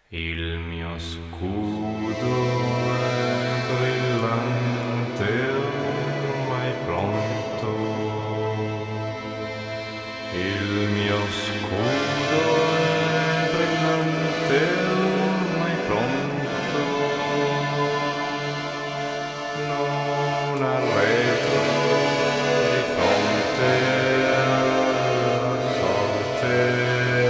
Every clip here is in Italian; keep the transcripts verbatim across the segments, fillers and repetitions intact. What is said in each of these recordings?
Il mio scudo è brillante, ormai pronto. Il mio scudo è brillante, ormai pronto. Non arretro di fronte alla sorte.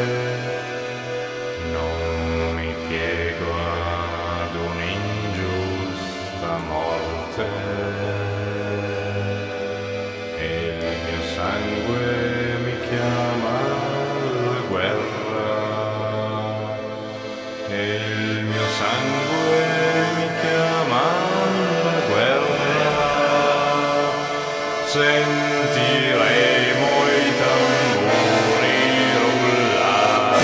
Non mi piego ad un'ingiusta morte, e il mio sangue mi chiama alla guerra, e il mio sangue mi chiama alla guerra. Sentiremo i tamburi rullare.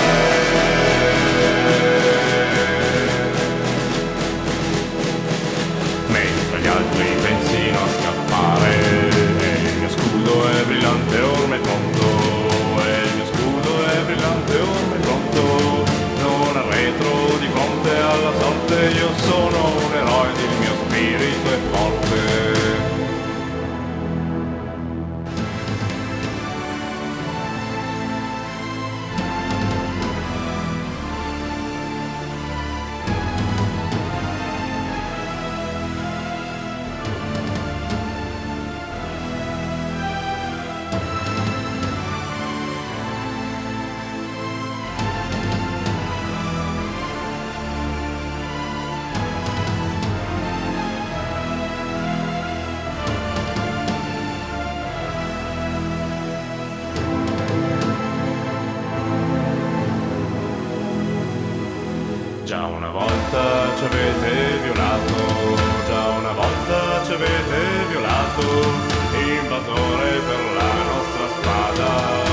Mentre gli altri pensino a scappare, e il mio scudo è brillante ormai pronto, e il mio scudo è brillante ormai pronto. Non arretro di fronte alla sorte, io sono un eroe ed il mio spirito è forte. Già una volta ci avete violato, già una volta ci avete violato, invasore per la nostra spada.